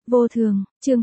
Vô thường, chương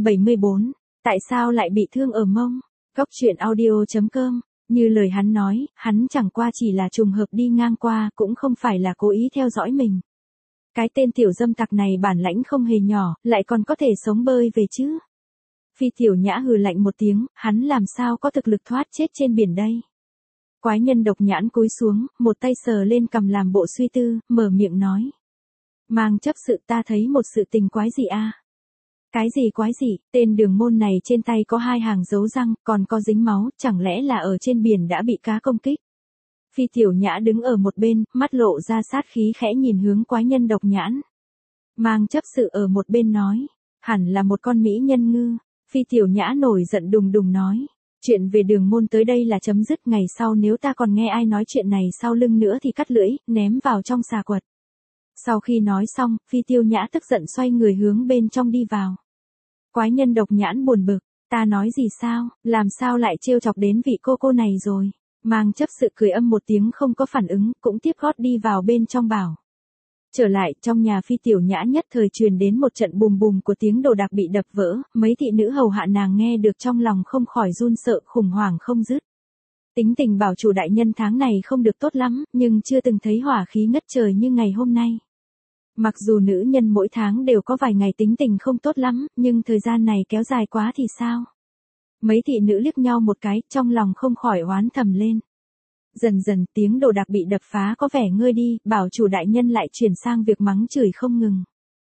274. Tại sao lại bị thương ở mông? Góc truyện audio.com. Như lời hắn nói, hắn chẳng qua chỉ là trùng hợp đi ngang qua, cũng không phải là cố ý theo dõi mình. Cái tên tiểu dâm tặc này bản lãnh không hề nhỏ, lại còn có thể sống bơi về chứ. Phi Tiểu Nhã hừ lạnh một tiếng, hắn làm sao có thực lực thoát chết trên biển đây. Quái nhân độc nhãn cúi xuống, một tay sờ lên cằm làm bộ suy tư, mở miệng nói. Mang chấp sự, ta thấy một sự tình quái gì a? Cái gì quái gì? Tên đường môn này trên tay có 2 hàng dấu răng, còn có dính máu, chẳng lẽ là ở trên biển đã bị cá công kích? Phi Tiểu Nhã đứng ở một bên, mắt lộ ra sát khí khẽ nhìn hướng quái nhân độc nhãn. Mang chấp sự ở một bên nói, hẳn là một con mỹ nhân ngư. Phi Tiểu Nhã nổi giận đùng đùng nói, chuyện về đường môn tới đây là chấm dứt, ngày sau nếu ta còn nghe ai nói chuyện này sau lưng nữa thì cắt lưỡi, ném vào trong xà quật. Sau khi nói xong, Phi Tiểu Nhã tức giận xoay người hướng bên trong đi vào. Quái nhân độc nhãn buồn bực, ta nói gì sao, làm sao lại trêu chọc đến vị cô này rồi. Mang chấp sự cười âm một tiếng không có phản ứng, cũng tiếp gót đi vào bên trong bảo. Trở lại, trong nhà Phi Tiểu Nhã nhất thời truyền đến một trận bùm bùm của tiếng đồ đạc bị đập vỡ, mấy thị nữ hầu hạ nàng nghe được trong lòng không khỏi run sợ, khủng hoảng không dứt. Tính tình bảo chủ đại nhân tháng này không được tốt lắm, nhưng chưa từng thấy hỏa khí ngất trời như ngày hôm nay. Mặc dù nữ nhân mỗi tháng đều có vài ngày tính tình không tốt lắm, nhưng thời gian này kéo dài quá thì sao? Mấy thị nữ liếc nhau một cái, trong lòng không khỏi oán thầm lên. Dần dần tiếng đồ đạc bị đập phá có vẻ ngơi đi, bảo chủ đại nhân lại chuyển sang việc mắng chửi không ngừng.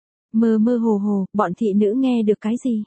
Mơ mơ hồ hồ, bọn thị nữ nghe được cái gì?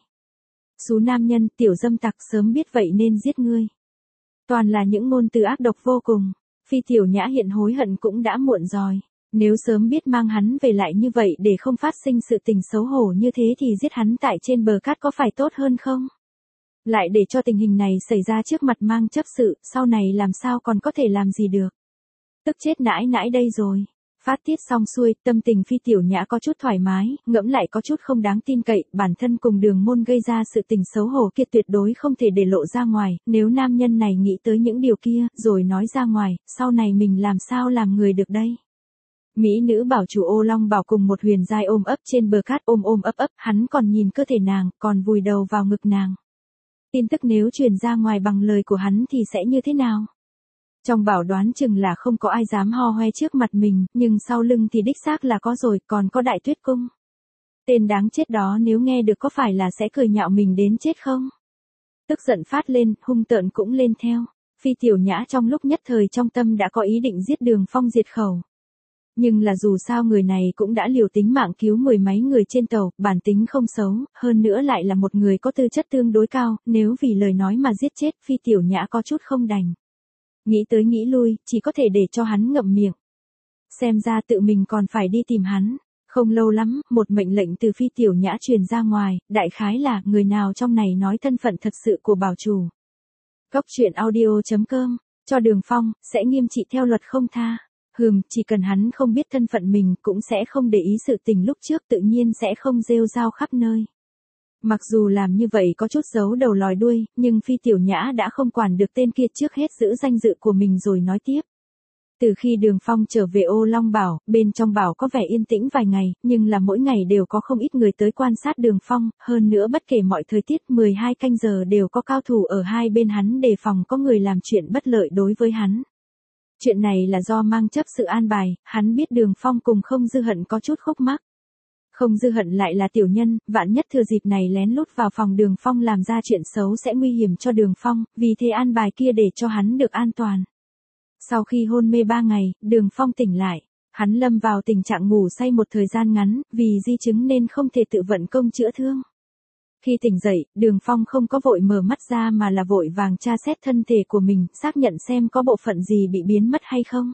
Xú nam nhân, tiểu dâm tặc, sớm biết vậy nên giết ngươi. Toàn là những ngôn từ ác độc vô cùng. Phi Tiểu Nhã hiện hối hận cũng đã muộn rồi. Nếu sớm biết mang hắn về lại như vậy để không phát sinh sự tình xấu hổ như thế thì giết hắn tại trên bờ cát có phải tốt hơn không? Lại để cho tình hình này xảy ra trước mặt mang chấp sự, sau này làm sao còn có thể làm gì được. Tức chết nãi nãi đây rồi. Phát tiết xong xuôi, tâm tình Phi Tiểu Nhã có chút thoải mái, ngẫm lại có chút không đáng tin cậy, bản thân cùng đường môn gây ra sự tình xấu hổ kia tuyệt đối không thể để lộ ra ngoài, nếu nam nhân này nghĩ tới những điều kia, rồi nói ra ngoài, sau này mình làm sao làm người được đây. Mỹ nữ bảo chủ Ô Long Bảo cùng một huyền giai ôm ấp trên bờ cát ôm ấp ấp, hắn còn nhìn cơ thể nàng, còn vùi đầu vào ngực nàng. Tin tức nếu truyền ra ngoài bằng lời của hắn thì sẽ như thế nào? Trong bảo đoán chừng là không có ai dám ho hoe trước mặt mình, nhưng sau lưng thì đích xác là có rồi, còn có Đại Tuyết Cung. Tên đáng chết đó nếu nghe được có phải là sẽ cười nhạo mình đến chết không? Tức giận phát lên, hung tợn cũng lên theo. Phi Tiểu Nhã trong lúc nhất thời trong tâm đã có ý định giết Đường Phong diệt khẩu. Nhưng là dù sao người này cũng đã liều tính mạng cứu 10 mấy người trên tàu, bản tính không xấu, hơn nữa lại là một người có tư chất tương đối cao, nếu vì lời nói mà giết chết Phi Tiểu Nhã có chút không đành. Nghĩ tới nghĩ lui, chỉ có thể để cho hắn ngậm miệng. Xem ra tự mình còn phải đi tìm hắn. Không lâu lắm, một mệnh lệnh từ Phi Tiểu Nhã truyền ra ngoài, đại khái là người nào trong này nói thân phận thật sự của bảo chủ. Góc truyện audio.com, cho Đường Phong, sẽ nghiêm trị theo luật không tha. Chỉ cần hắn không biết thân phận mình cũng sẽ không để ý sự tình lúc trước, tự nhiên sẽ không rêu rao khắp nơi. Mặc dù làm như vậy có chút giấu đầu lòi đuôi, nhưng Phi Tiểu Nhã đã không quản được tên kia, trước hết giữ danh dự của mình rồi nói tiếp. Từ khi Đường Phong trở về Ô Long Bảo, bên trong bảo có vẻ yên tĩnh vài ngày, nhưng là mỗi ngày đều có không ít người tới quan sát Đường Phong, hơn nữa bất kể mọi thời tiết 12 canh giờ đều có cao thủ ở hai bên hắn đề phòng có người làm chuyện bất lợi đối với hắn. Chuyện này là do mang chấp sự an bài, hắn biết Đường Phong cùng Không Dư Hận có chút khúc mắc. Không Dư Hận lại là tiểu nhân, vạn nhất thừa dịp này lén lút vào phòng Đường Phong làm ra chuyện xấu sẽ nguy hiểm cho Đường Phong, vì thế an bài kia để cho hắn được an toàn. Sau khi hôn mê 3 ngày, Đường Phong tỉnh lại, hắn lâm vào tình trạng ngủ say một thời gian ngắn, vì di chứng nên không thể tự vận công chữa thương. Khi tỉnh dậy, Đường Phong không có vội mở mắt ra mà là vội vàng tra xét thân thể của mình, xác nhận xem có bộ phận gì bị biến mất hay không.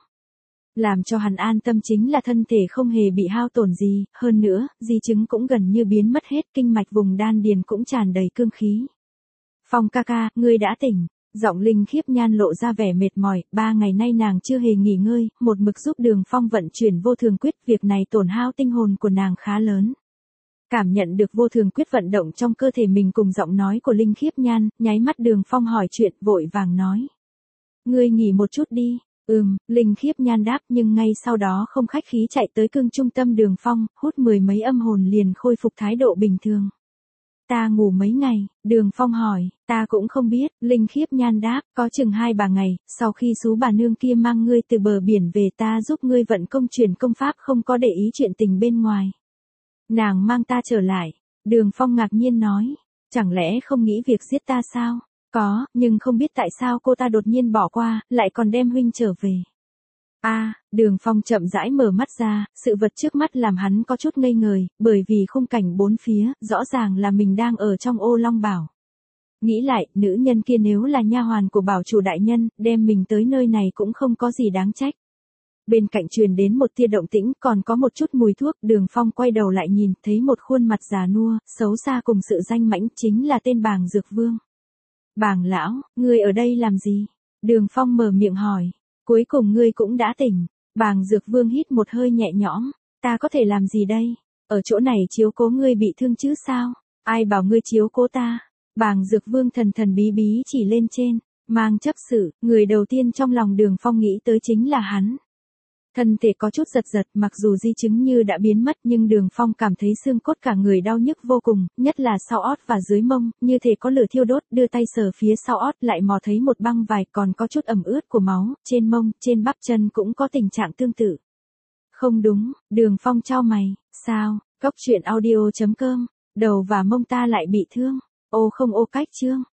Làm cho hắn an tâm chính là thân thể không hề bị hao tổn gì, hơn nữa, di chứng cũng gần như biến mất hết, kinh mạch vùng đan điền cũng tràn đầy cương khí. Phong ca ca, ngươi đã tỉnh. Giọng Linh Khiếp Nhan lộ ra vẻ mệt mỏi, 3 ngày nay nàng chưa hề nghỉ ngơi, một mực giúp Đường Phong vận chuyển vô thường quyết, việc này tổn hao tinh hồn của nàng khá lớn. Cảm nhận được vô thường quyết vận động trong cơ thể mình cùng giọng nói của Linh Khiếp Nhan, nháy mắt Đường Phong hỏi chuyện, vội vàng nói. Ngươi nghỉ một chút đi. Linh Khiếp Nhan đáp, nhưng ngay sau đó không khách khí chạy tới cưng trung tâm Đường Phong, hút mười mấy âm hồn liền khôi phục thái độ bình thường. Ta ngủ mấy ngày, Đường Phong hỏi, ta cũng không biết, Linh Khiếp Nhan đáp, có chừng 2-3 ngày, sau khi sú bà nương kia mang ngươi từ bờ biển về ta giúp ngươi vận công truyền công pháp, không có để ý chuyện tình bên ngoài. Nàng mang ta trở lại, Đường Phong ngạc nhiên nói, chẳng lẽ không nghĩ việc giết ta sao? Có, nhưng không biết tại sao cô ta đột nhiên bỏ qua, lại còn đem huynh trở về. Đường Phong chậm rãi mở mắt ra, sự vật trước mắt làm hắn có chút ngây người, bởi vì khung cảnh bốn phía, rõ ràng là mình đang ở trong ô Long Bảo. Nghĩ lại, nữ nhân kia nếu là nha hoàn của bảo chủ đại nhân, đem mình tới nơi này cũng không có gì đáng trách. Bên cạnh truyền đến một tia động tĩnh, còn có một chút mùi thuốc, Đường Phong quay đầu lại nhìn, thấy một khuôn mặt già nua, xấu xa cùng sự danh mãnh, chính là tên Bàng Dược Vương. Bàng lão, ngươi ở đây làm gì? Đường Phong mở miệng hỏi. Cuối cùng ngươi cũng đã tỉnh. Bàng Dược Vương hít một hơi nhẹ nhõm. Ta có thể làm gì đây? Ở chỗ này chiếu cố ngươi bị thương chứ sao? Ai bảo ngươi chiếu cố ta? Bàng Dược Vương thần thần bí bí chỉ lên trên. Mang chấp sự, người đầu tiên trong lòng Đường Phong nghĩ tới chính là hắn. Thân thể có chút giật giật, mặc dù di chứng như đã biến mất nhưng Đường Phong cảm thấy xương cốt cả người đau nhức vô cùng, nhất là sau ót và dưới mông, như thể có lửa thiêu đốt, đưa tay sờ phía sau ót lại mò thấy một băng vải còn có chút ẩm ướt của máu, trên mông, trên bắp chân cũng có tình trạng tương tự. Không đúng, Đường Phong chau mày, sao, Cốc truyện audio.com, đầu và mông ta lại bị thương, ô không ô cách chương.